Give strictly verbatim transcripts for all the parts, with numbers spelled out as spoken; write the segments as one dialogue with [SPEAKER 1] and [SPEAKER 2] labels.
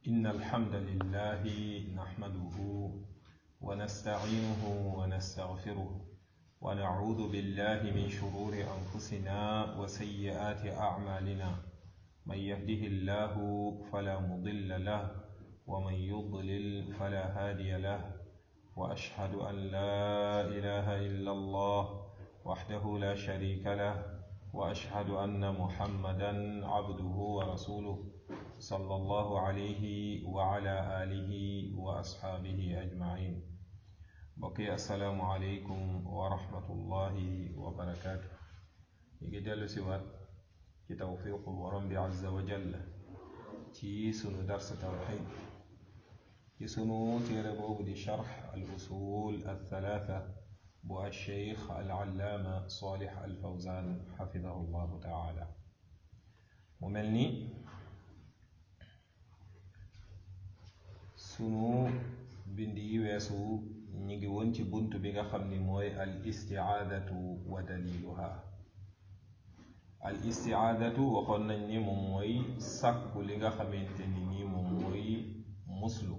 [SPEAKER 1] إن الحمد لله نحمده ونستعينه ونستغفره ونعوذ بالله من شرور أنفسنا وسيئات أعمالنا من يهده الله فلا مضل له ومن يضلل فلا هادي له وأشهد أن لا إله إلا الله وحده لا شريك له وأشهد أن محمدا عبده ورسوله صلى الله عليه وعلى آله وأصحابه أجمعين. بقي السلام عليكم ورحمة الله وبركاته. يجدل سوات كتوفيق ورب عز وجل تي سنو درس توحيد تي سنو تيربو دي شرح الأصول الثلاثة بو الشيخ العلامة صالح الفوزان حفظه الله تعالى. مملني sunu bindi yi weesu ñi ngi woon ci buntu bi nga xam ni mooy al istiaadatu wa daliluha. al istiaadatu waxoon nañ ni moom mooy sàkku li nga xamante ni nii moom mooy muslu.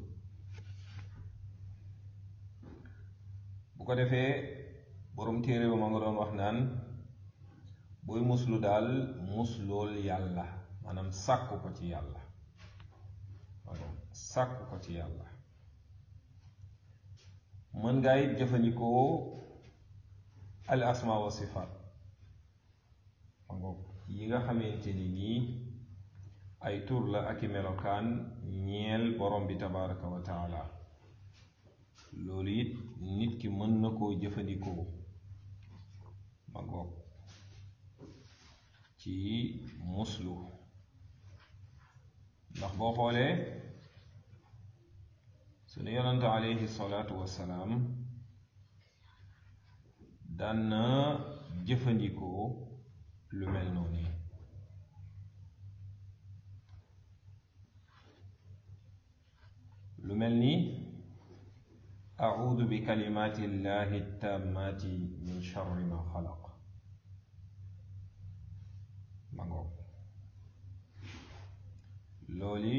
[SPEAKER 1] bu ko defee borom téere ba ma nga doon wax naan booy muslu daal muslool yàlla, maanaam sàkku ko ci yàlla sàkku ko ci yàlla. mën ngaa it jëfandikoo al asma wa sifaat yi nga xamante ni nii ay tur la ak i melokaan ñeel borom bi tabaraka wa taala. loolu it nit ki mën na koo jëfandikoo ma ngoog ci muslu, ndax boo xoolee sunu yonante alayhi salaatu wassalaam daan na jëfandikoo lu mel noonu. lu mel ni a'uudu bi kalimaati llahi taammaati min sharri ma xalaq ma ngoog. looli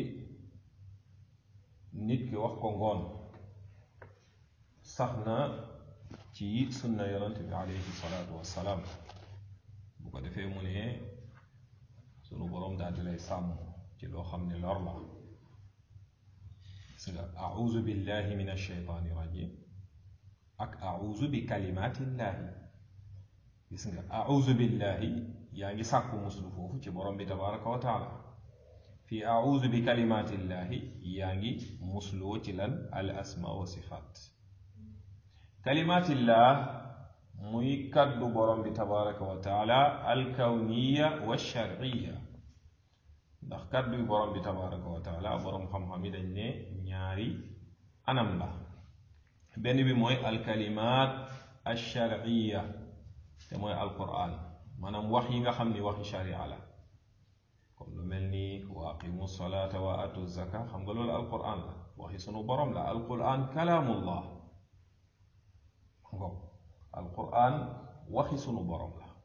[SPEAKER 1] nit ki wax ko ngoon sax na ci sunna yonent bi alayhi salaatu wassalaam. bu ko defee mu ne sunu boroom daal di lay sàmm ci loo xam ne lor la. gis nga a'uuzu billahi min ashaytaani rajim ak a'uuzu bi kalimaatillahi. gis nga a'uuzu billahi yaa ngi sàkku muslu foofu ci borom bi tabaraka wa taala. fi a'uuzu bi kalimaatillahi yaa ngi musloo ci lan al asma wa sifaat. kalimaatillah muy kaddu borom bi tabaraka wa taala al kawniya wa sharciya. ndax kaddu yu borom bi tabaraka wa taala borom xam-xam yi dañ ne ñaari anam la. benn bi mooy al kalimaat al sharciya te mooy al quraan, maanaam wax yi nga xam ni waxi sharia la. comme lu mel ni wa aqimu salaata wa atu zaka, xam nga loolu alquran la, waxi sunu borom la. alquran kalaamullah ngoog. alquran waxi sunu borom la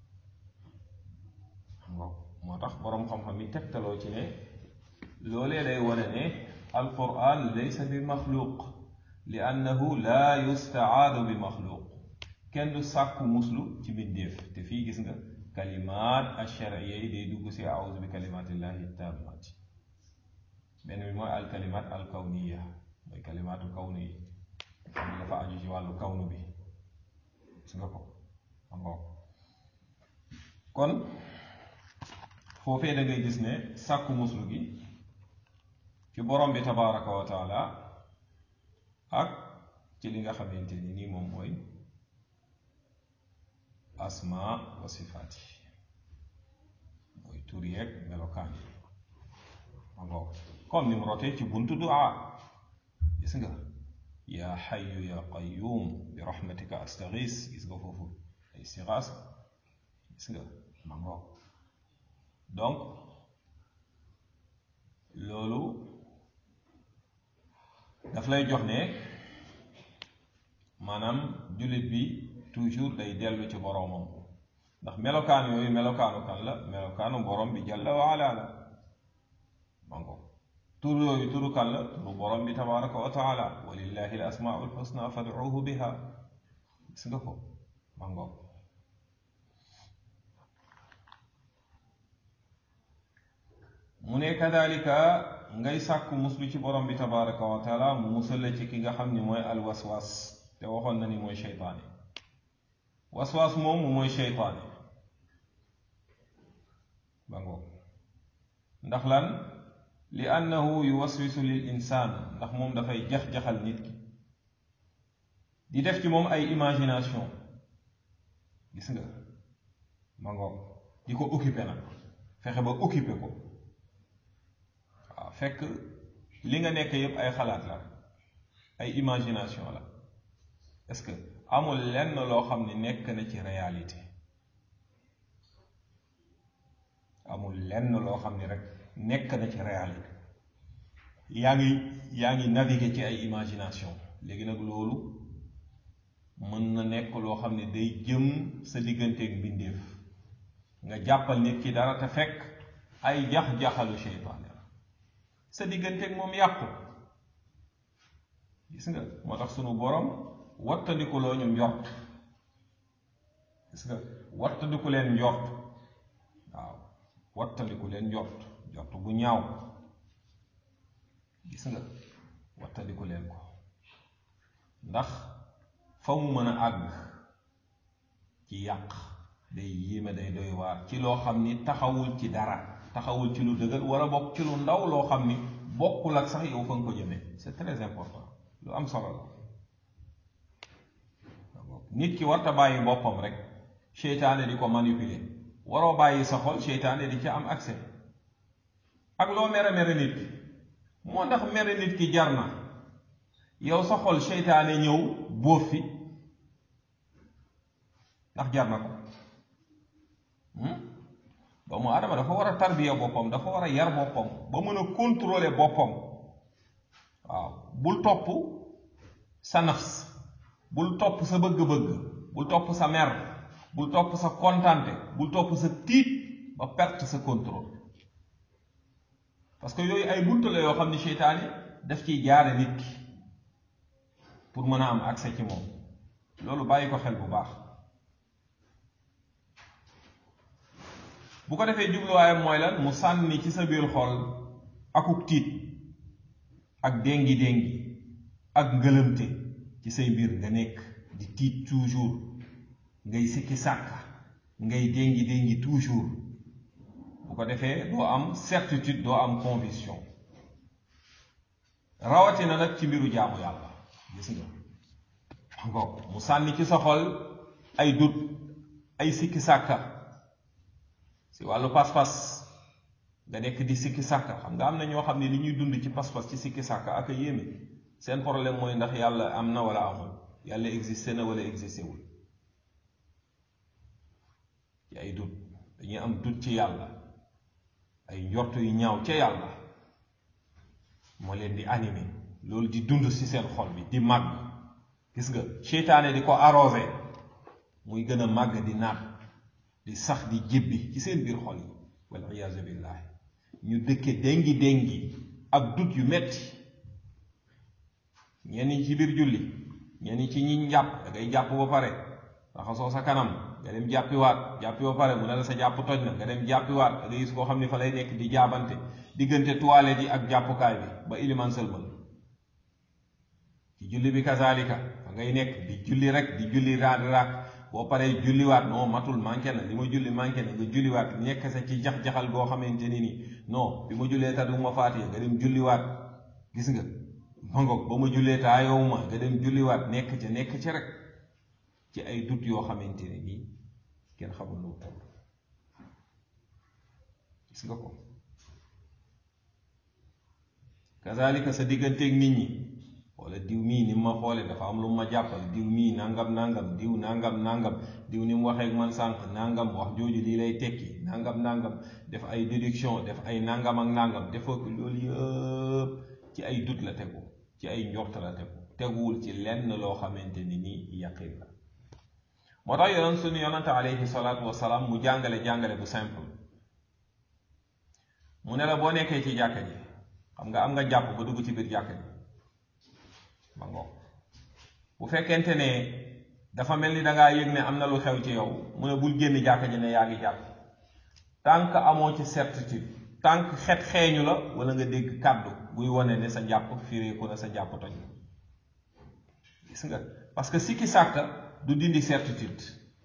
[SPEAKER 1] ngoog. moo tax borom xam-xam yi tegtaloo ci ne loolee day wane ne alquran laysa bi maxluuq li annahu laa yustacaadu bi maxluuq. kenn du sàkku muslu ci bindeef. te fii gis nga kalimaat ash-shar'iyya yi day dugg si a'uuzu bi kalimaatillahi taammaati. benn bi mooy al kalimaat al kawniya, mooy kalimaatu kawni yi xam ne dafa aju ci wàllu kawnu bi. gis nga ko am nga kon foofee da ngay gis ne sàkku muslu gi ci borom bi tabaraka wa taala ak ci li nga xamante ni nii moom mooy asma wa sifaat yi, mooy tur yeeg melokaan yi ma ngoog. comme ni mu rotee ci buntu du'a. gis nga yaa xayu ya qayyum bi rahmatika astaghis. gis nga foofu ay istigaas. gis nga ma ngoog. donc loolu daf lay jox ne maanaam jullit bi toujours day dellu ci boroomam, ndax melokaan yooyu melokaanu kan la? melokaanu borom bi jalla wa ala la ma ngoog. tur yooyu turu kan la? turu borom bi tabaraka wa taala, walillahi al asmaau al husna fad'uuhu biha. gis nga ko ma ngoog. mu ne kadalika ngay sàkku muslu ci borom bi tabaraka wa taala mu musal la ci ki nga xam ni mooy alwaswaas, te waxoon na ni mooy sheytaane. waswaas moom mu mooy sheytaane ba ngoog. ndax lan? li annahu yuwaswisu lil insaan, ndax moom dafay jax-jaxal nit ki di def ci moom ay imagination. gis nga ma ngoog, di ko occupé nag, fexe ba occupé ko. waaw fekk li nga nekk yépp ay xalaat la, ay imagination la. est-ce que amul lenn loo xam ne nekk na ci réalité? amul lenn loo xam ne rek nekk na ci réalité. yaa ngi yaa ngi naviguer ci ay imagination. léegi nag loolu mën na nekk loo xam ne day jëm sa digganteeg mbindeef, nga jàppal nit ki dara te fekk ay jax-jaxalu seytaane la, sa digganteeg moom yàqu. gis nga moo tax sunu borom wattandiku loo ñu njort. gis nga wattandiku leen njort. waaw wattandiku leen njort, njort bu ñaaw. gis nga wattandiku leen ko, ndax fa mu mën a àgg ci yàq day yéeme, day doy waar ci loo xam ni taxawul ci dara, taxawul ci lu dëggal, wala bokk ci lu ndaw loo xam ni bokkul ak sax yow fa nga ko jëmee. c'est très important, lu am solo la. nit ki warta bàyyi boppam rek seytaane di ko manipuler. waroo bàyyi sa xol seytaane di ci am accès. ak loo mere mere nit ki, moo ndax mere nit ki jar na yow sa xol seytaane ñëw bóof fi? ndax jar na ko? doomu aadama dafa war a tarbiya boppam, dafa war a yar boppam ba mën a contrôler boppam. waaw bul topp sa nafs, bul topp sa bëgg-bëgg, bul topp sa mer, bul topp sa kontante, bul topp sa tiit ba perte sa contrôle. parce que yooyu ay buntu la yoo xam ni seytaane daf ciy jaare nit ki pour mën a am accès ci moom. loolu bàyyi ko xel bu baax. bu ko defee jubluwaayam mooy lan? mu sànni ci sa biir xol akuk tiit, ak déngi déngi, ak ngëlëmte ci say mbir. nga nekk di tiit toujours, ngay sikki sàkka, ngay déngi déngi toujours. bu ko defee doo am certitude, doo am conviction, rawatina nag ci mbiru jaamu yàlla. gis nga ngoog, mu sànni ci sa xol ay dut, ay sikki sàkka si wàllu pas-pas. nga nekk di sikki sàkka. xam nga am na ñoo xam ne li ñuy dund ci pas-pas ci sikki sàkka ak a yéeme. seen problème mooy ndax yàlla am na wala amul, yàlla existé na wala existé wul. ci ay dut, dañuy am dut ci yàlla, ay njort yu ñaaw ca yàlla moo leen di animé. loolu di dund ci seen xol bi di màgg. gis nga seytaane di ko arrosé, muy gën a màgg, di naat, di sax, di jébbi ci seen biir xol yi. wal iyaazu billahi. ñu dëkke déngi déngi ak dut yu metti. ñenn ñi ci biir julli, ñenn ñi ci ñi jàpp. da ngay jàpp ba pare raxasoo sa kanam, nga dem jàppiwaat, jàppi ba pare mu ne la sa jàpp toj na, nga dem jàppiwaat. da ngay gis koo xam ne fa lay nekk di jaabante diggante toilette yi ak jàppukaay bi ba iliman sëlmal. ci julli bi kazalika fa ngay nekk di julli rek, di julli raak raak. boo paree julliwaat, non matul, manqué na, li ma julli manqué na, nga julliwaat. nekk sa ci jax-jaxal goo xamante ni ni non bi ma jullee ta du ma faatee, nga dem julliwaat. gis nga mangoog, ba ma jullee ta yow ma, nga dem julliwaat. nekk ca nekk ca rek ci ay dut yoo xamante ne nii kenn xamul lu toll. gis nga ko kazalika sa digganteeg nit ñi. wala diw mii ni ma xoole dafa am lu ma jàppal, diw mii nangam nangam, diw nangam nangam, diw ni mu waxee ak man sànq nangam, wax jooju lii lay tekki nangam nangam. def ay déduction, def ay nangam ak nangam. defoo ko loolu yëpp ci ay dut la tegu, ci ay njort la tegu, teguwul ci lenn loo xamante ni nii yaqin la. moo tax yonoon suñu yonante alayhi salaatu wasalaam mu jàngale jàngale bu simple. mu ne la boo nekkee ci jàkka ji xam nga am nga jàpp ba dugg ci biir jàkk ji ma ngoog bu fekkente ne dafa mel ni dangaa yëg ne am na lu xew ci yow mu ne bul génn jàkk ji ne yaa ngi jàpp tant que amoo ci certitude tant que xet xeeñu la wala nga dégg kàddu buy wane ne sa njàpp fireeku na sa njàpp toj gis nga parce que sikki sàkka du dindi certitude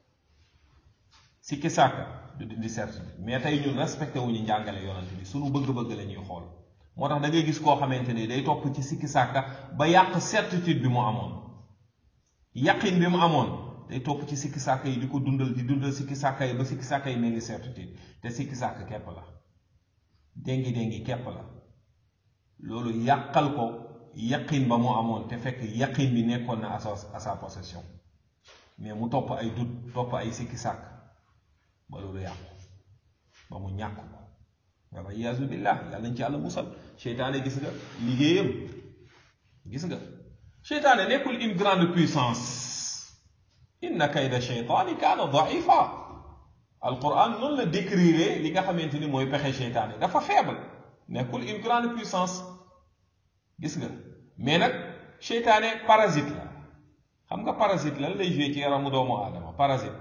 [SPEAKER 1] sikki sàkka du dindi certitude mais tey ñun respecté wuñu njàngale yonent bi suñu bëgg-bëgg la ñuy xool moo tax da ngay gis koo xamante ni day topp ci sikki sàkka ba yàq certitude bi mu amoon yaqin bi mu amoon day topp ci sikki sàkka yi di ko dundal di dundal sikki sàkka yi ba sikki sàkka yi mel ni certitude te sikki sàkka kepp la déngi déngi kepp la loolu yàqal ko yaqin ba mu amoon te fekk yaqin bi nekkoon na à sa à sa possession mais mu topp ay dut topp ay sikki sàkk ba loolu yàqu ba mu ñàkk ko wala iyaazu billah yàlla nañ ci yàlla musal seytaane gis nga liggéeyam gis nga seytaane nekkul une grande puissance inna kayda sheytaani kaana daifa alquran noonu la décrire li nga xamante ni mooy pexe seytaane dafa faible nekkul une grande puissance gis nga mais nag seytaane parasite la xam nga parasite lan lay joué ci yaramu doomu aadama parasite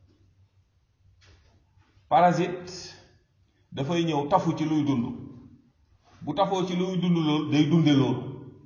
[SPEAKER 1] parasite dafay ñëw tafu ci luy dund bu tafoo ci luy dund loolu day dunde loolu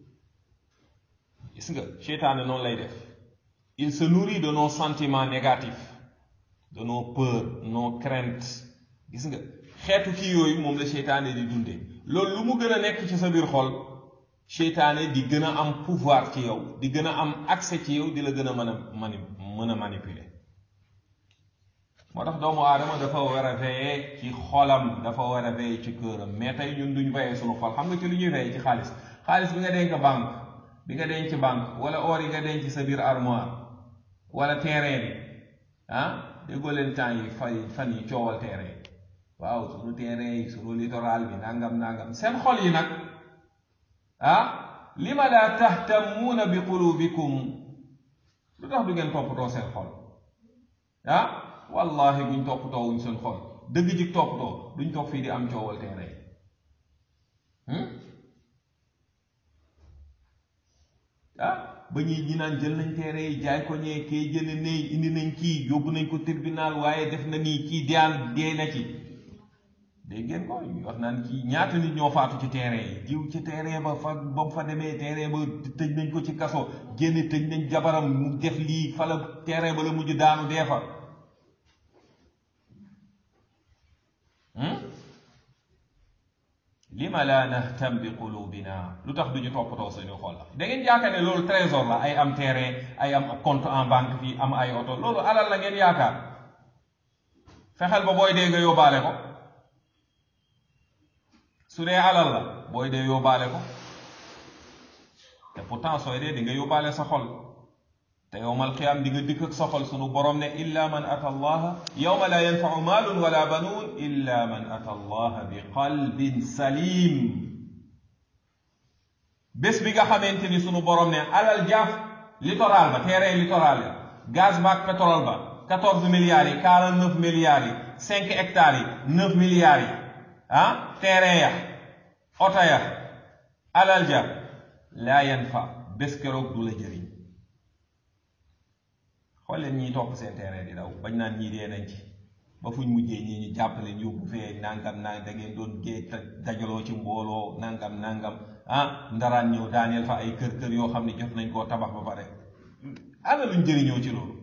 [SPEAKER 1] gis nga seytaane noonu lay def il se nourrit de nos sentiments négatifs de nos peurs nos craintes gis nga xeetu kii yooyu moom la seytaane di dunde loolu lu mu gën a nekk ci sa biir xol seytaane di gën a am pouvoir ci yow di gën a am accès ci yow di la gën a mën a mani mën a manipuler moo tax doomu aadama dafa war a veiller ci xolam dafa war a veiller ci këram mais tey ñun duñ veiller suñu xol xam nga ci lu ñuy veiller ci xaalis xaalis bi nga denc banque bi nga denc banque wala or yi nga denc sa biir armoire wala terrain bi ah déggoo leen temps yi fay fan yi coowal terrain waaw suñu terrain yi suñu littoral bi nangam nangam seen xol yi nag ah lima la tahtamuuna bi qulubikum lu tax du ngeen toppatoo seen xol ah wallahi buñ toppatoo wuñ seen xol dëgg ji toppatoo duñ toog fii di am coowal terrain ah ba ñuy ñi naan jël nañ terrain yi jaay ko ñee kee jële ne indi nañ kii yóbbu nañ ko tribunal waaye def na nii kii daan dee na ci dégg ngeen ko wax naan kii ñaata nit ñoo faatu ci terrain yi jiw ci terrain ba fa ba mu fa demee terrain ba tëj nañ ko ci kaso génn tëj nañ jabaram mu def lii fa la terrain ba la mujj daanu dee fa lima la nahtam bi qulubina lu tax duñu toppatoo suñu xol la da ngeen yaakaar ne loolu trésor la ay am terrain ay am compte en banque fii am ay oto loolu alal la ngeen yaakaar fexeel ba booy dee nga yóbbaale ko su dee alal la booy dee yóbbaale ko te pourtant sooy dee di nga yóbbaale sa xol te yowmal qiyaam di nga dikk ak sa xol sunu borom ne illa man ata allaha yowma la yanfau maalun wala banuun illa man ata allaha bi qalbin salim bés bi nga xamante ni sunu borom ne alal jaaf littoral ba terrain littoral ya gaz baak pétrole ba quatorze milliards yi quarante neuf milliards yi cinq hectares yi neuf milliards yi ah terrain ya oto ya alal ja laa yanfa bés keroog du la jëriñ xool leen ñiy topp seen terrain di daw bañ naan ñii dee nañ ci ba fuñ mujjee ñii ñu jàppaleen yóbbu fee nangam nang da ngeen doon gée dajaloo ci mbooloo nangam nangam ah ndaraan ñëw daaneel fa ay kër kër yoo xam ne jot nañ koo tabax ba pare ana luñ jëriñoo ci loolu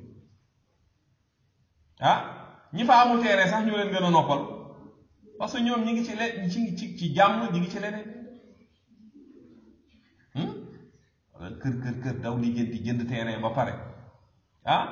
[SPEAKER 1] ah ñi fa amul terrain sax ñu leen gën a noppal parce que ñoom ñi ngi ci le ci ci ci jàmm ñi ngi ci leneen wala kër kër kër daw lijjanti jënd terrain ba pare ah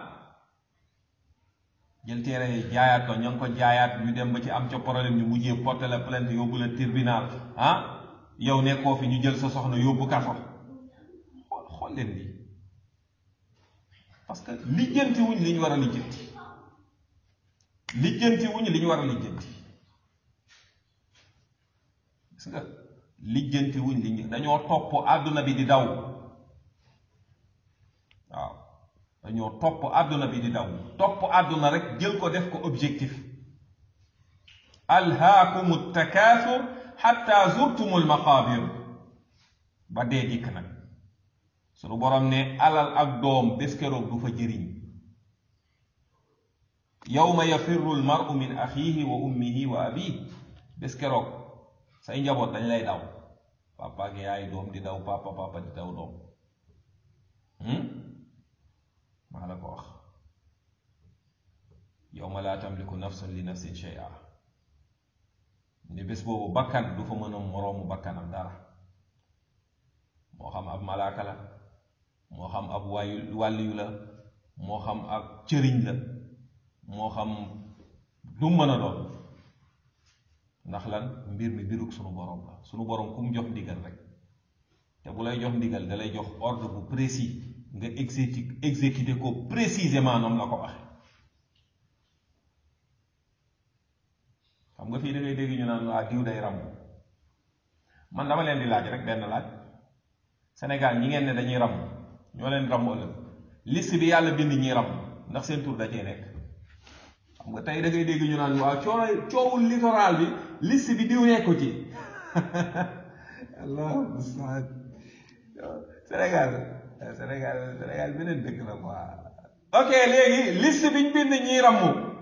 [SPEAKER 1] jël terrain yi jaayaat ko ña ngi ko jaayaat ñu dem ba ci am ca problème ñu mujjee porter la plainte yóbbu la tribunal ah yow nekkoo fi ñu jël sa soxna yóbbu kaso xool xool leen lii parce que lijjanti wuñ li ñu war a lijjanti lijjanti wuñ li ñu war a lijjanti gis nga lijjanti wuñ li ñu dañoo topp àdduna bi di daw waaw dañoo topp àdduna bi di daw topp àdduna rek jël ko def ko objectif alhaakumu takaasur xatta zurtumul maqaabir ba dee dikk nag sunu borom ne alal ak doom bés keroog du fa jëriñ yawma yafirru almaru min axiihi wa ummihi wa abihi bés keroog say njaboot dañ lay daw papa ak yaay doom di daw papa papa di daw doom maa la ko wax yawma laa tamliku nafsun li nafsin shay'a ne bés boobu bakkan du fa mën a moroomu bakkanam dara moo xam ab malaaka la moo xam ab waayu wàlliyu la moo xam ab cëriñ la moo xam du mën a doon ndax lan mbir mi mbirug sunu borom la sunu borom ku mu jox ndigal rek te bu lay jox ndigal da lay jox ordre bu précis nga exécuter exécuter ko précisément noonu la ko waxe xam nga fii da ngay dégg ñu naan waa diw day ràmm man dama leen di laaj rek benn laaj Sénégal ñi ngeen ne dañuy ràmm ñoo leen ràmm ëllëg liste bi yàlla bind ñi ràmm ndax seen tur da cee nekk xam nga tey da ngay dégg ñu naan waaw coow coowul littoral bi liste bi diw nekku ci allah musta'an Sénégal Sénégal Sénégal beneen dëkk la quoi ok léegi liste biñ bind ñiy ràmm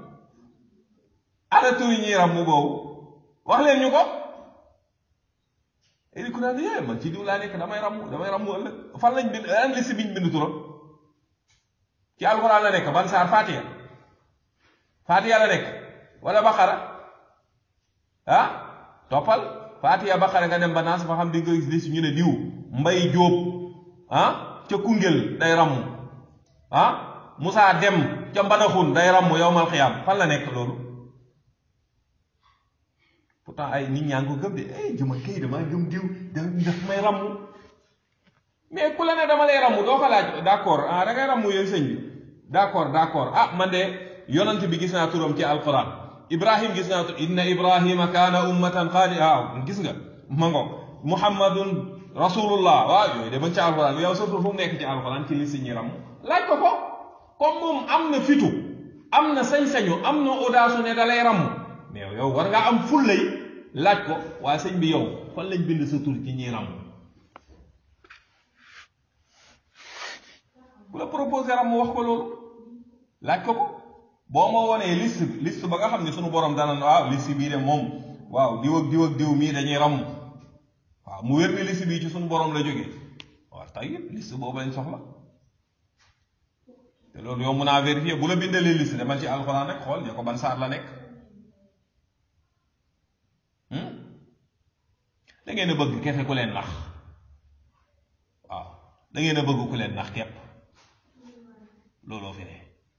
[SPEAKER 1] ana tur yi ñiy ràmm boobu wax leen ñu ko léegi ku naan yee man ci diw laa nekk damay ràmm damay ràmm ëllëg fan lañ bind an liste biñ bind turam ci alxuraan la nekk ban saar Fatiha Fatiha la nekk wala Baqara ah toppal Fatiha Baqara nga dem ba naas fa xam di nga gis liste ñu ne diw Mbay Jóob ah ca Koungheul day ràmm ah Moussa Dem ca Mbadakhoune day ràmm yawmal xiyaam fan la nekk loolu pourtant ay nit ñaa ngi ko gëm de eh jëma kay damaa gëm diw daf may ràmm mais ku la ne dama lay ràmm doo ko laaj d'accord ah da ngay ràmm yéen sëñ bi d'accord d'accord ah man de yonent bi gis naa turam ci alquran Ibrahim gis naa tur inna Ibrahima kaana ummatan qaani waaw gis nga ma ngo Muhammadun rasulullah waaw yooyu de bañ ci alquran yow sa tur fu mu nekk ci alquran ci li si ñi ràmm laaj ko ko comme moom am na fitu am na sañ-sañu am na audace ne da lay ràmm mais yow war ngaa am fullay laaj ko waa sëñ bi yow fan lañ bind sa tur ci ñi ràmm bu la proposé ràmm wax ko loolu laaj ko ko boo ma wonee liste liste ba nga xam ne sunu borom dana waaw liste bii de moom waaw diw ak diw ak diw mii dañuy ràmm waaw mu wér ni liste bii ci sunu borom la jógee waaw tey liste boobu lañ soxla te loolu yow mun naa vérifier bu la bindalee liste demal ci alxuraan rek xool ne ko ban saar la nekk da ngeen a bëgg kese ku leen nax waaw da ngeen a bëgg ku leen nax képp looloo fi ne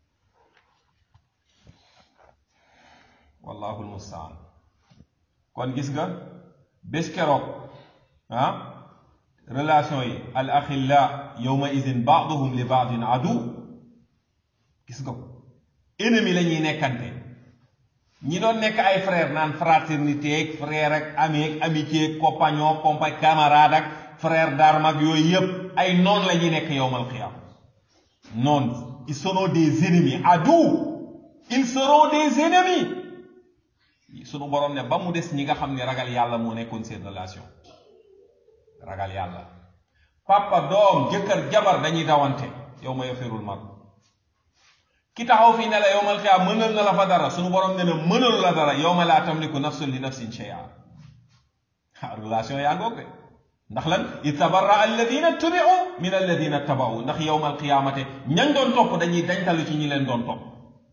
[SPEAKER 1] wallahu almustaan kon gis nga bés keroog ah relation yi al axilla yawma idin baaduhum li baadin adu gis nga ko ennemi la ñuy nekkante ñi doon nekk ay frère naan fraternité ak frère ak ami ak amitié ak compagnon compa camarade ak frère d'armes ak yooyu yëpp ay noon la ñuy nekk yawmal qiyaama noon ils seront des ennemis adu ils seront des ennemis sunu borom ne ba mu des ñi nga xam ne ragal yàlla moo nekkoon seen relation ragal yàlla papa doom jëkkër jabar dañuy dawante yawma yafirul mar ki taxaw fii ne la yawmal qiyaama mënal na la fa dara sunu borom ne na mënalu la dara yawma laa tamliku nafsun li nafsin shay'a relation yaa ngoog de ndax lan itabarra alladina tubi'u min alladina taba'u ndax yawmal qiyaamate ñañ doon topp dañuy dañtalu ci ñi leen doon topp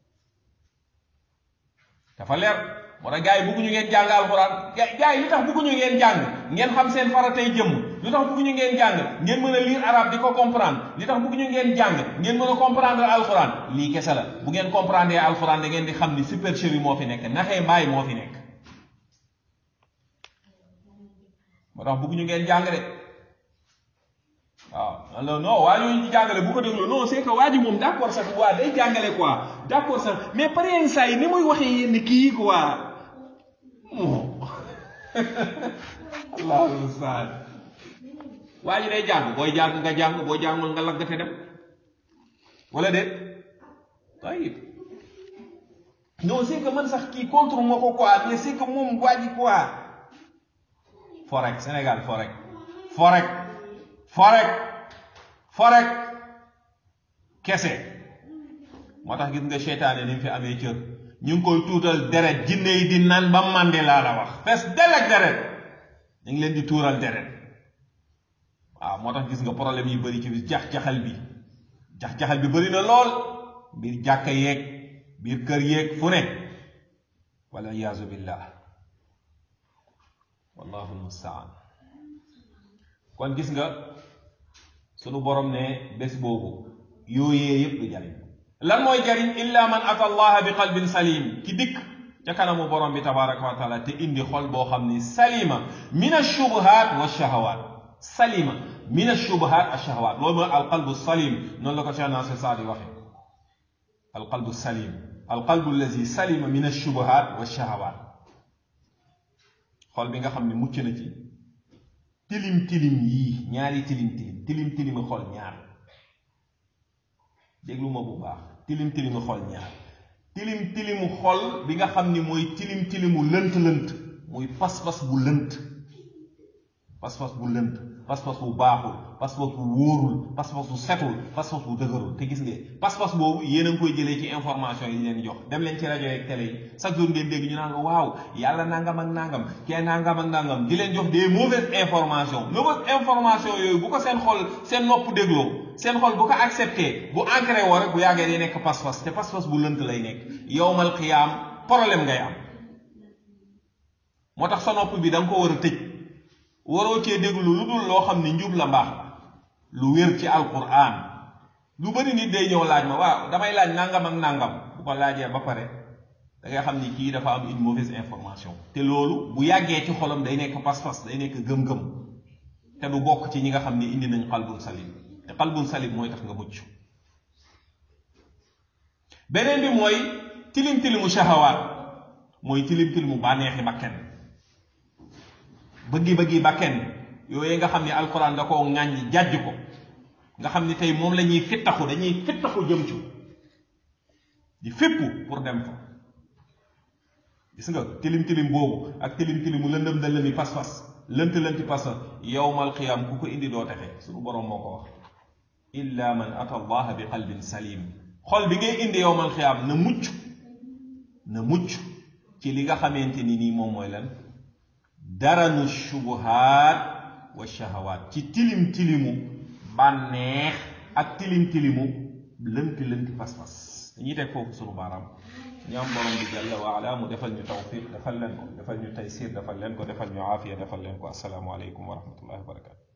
[SPEAKER 1] dafa leer moo tax gars yi bëgguñu ngeen jàng alxuraan gars yi li tax bëgguñu ngeen jàng ngeen xam seen faratay jëmm li tax bëgguñu ngeen jàng ngeen mën a lire arabe di ko comprendre li tax bëgguñu ngeen jàng ngeen mën a comprendre alxuraan lii kese la bu ngeen comprendre alxuraan da ngeen di xam ni supercherie moo fi nekk naxee mbaay moo fi nekk moo tax bëgguñu ngeen jàng de waaw alors non waa yooyu ci jàngale bu ko déglu non c'est que waa ji moom d'accord sax waa day jàngale quoi d'accord sax mais par yenn saa yi ni muy waxee yenn kii quoi moo allahu musta'an waa ji day jàng booy jàng nga jàng boo jàngul nga laggate dem wala déet tayib non c'est que man sax kii contre moo ko quoi mais c'est que moom waa ji quoi fo rek Sénégal fo rek fo rek forek forek kese. moo tax gis nga seytaane ni mu fi amee cër ñu ngi koy tuutal deret jinne yi di naan ba mànde laa la wax fees del ak deret ñu ngi leen di tuural deret. waaw moo tax gis nga problème yi bëri ci jax-jaxal bi jax-jaxal bi bëri na lool biir jàkka yeeg biir kër yeeg fu ne wala iyaazu billah wallahu almustaan. kon gis nga sunu borom ne bés boobu yooyee yépp du jariñ. lan mooy jariñ illa man ata allaha bi qalbin salim ki dikk ca kanamu borom bi tabaraka wa taala te indi xol boo xam ni salima min ashubuhat wa shahawat. salima min ashubuhat wa shahawat loolu mooy alqalbu salim noonu la ko Cheikh Nasir Saadi waxe alqalbu salim alqalbu allazi salima min ashubuhat wa shahawat. xol bi nga xam ne mucc na ci tilim tilim yii ñaari tilim tilim tilim tilimi xol ñaar déglu ma bu baax tilim tilimu xol ñaar tilim tilimu xol bi nga xam ni mooy tilim tilimu lënt lënt muy pas-pas bu lënt pas-pas bu lënt pas-pas bu baaxul pas-pas bu wóorul pas-pas bu setul pas-pas bu dëgërul. te gis ngeen pas-pas boobu yéen a ngi koy jëlee ci information yi leen jox dem leen ci rajo yeeg télé yi chaque jour ngeen dégg ñu naan ko waaw yàlla nangam ak nangam kee nangam ak nangam di leen jox des mauvaises informations mauvaises informations yooyu bu ko seen xol seen nopp dégloo seen xol bu ko accepté bu ancré woo rek bu yàggee day nekk pas-pas te pas-pas bu lënt lay nekk yowmal qiyaam problème ngay am. moo tax sa nopp bi da nga ko war a tëj waroo cee déglu lu dul loo xam ni njub la mbaax la lu wér ci alquran. lu bari nit day ñëw laaj ma waaw damay laaj nangam ak nangam bu ko laajee ba pare da ngay xam ni kii dafa am une mauvaise information te loolu bu yàggee ci xolam day nekk pas-pas day nekk gëm-gëm te du bokk ci ñi nga xam ni indi nañ qalbun salim te qalbun salim mooy tax nga mucc. beneen bi mooy tilim tilimu shahawaat mooy tilim tilimu bànneexi bakken bëggi bëggi bakken yooyu nga xam ni alquran da koo ŋàññi jàjj ko nga xam ni tey moom la ñuy fittaxu dañuy fittaxu jëm ci di fippu pour dem fa. gis nga tilim tilim boobu ak tilim tilimu lëndëm dëllëmi pas-pas lënt lënti pas-pas yowmal qiyam ku ko indi doo texe suñu boroom moo ko wax illa man ata allaha bi qalbin salim. xol bi ngay indi yowmal qiyam na mucc na mucc ci li nga xamante ni nii moom mooy lan daranu shubuhaat wa shahawaat ci tilim tilimu bànneex ak tilim tilimu lënti lënti pas-pas. dañuy teg foofu sunu baaraam ñaam borom bi jalla wa ala mu defal ñu tawfiq defal leen ko defal ñu taysir defal leen ko defal ñu aafiya defal leen ko. assalaamu aleykum wa rahmatullahi wa barakatu.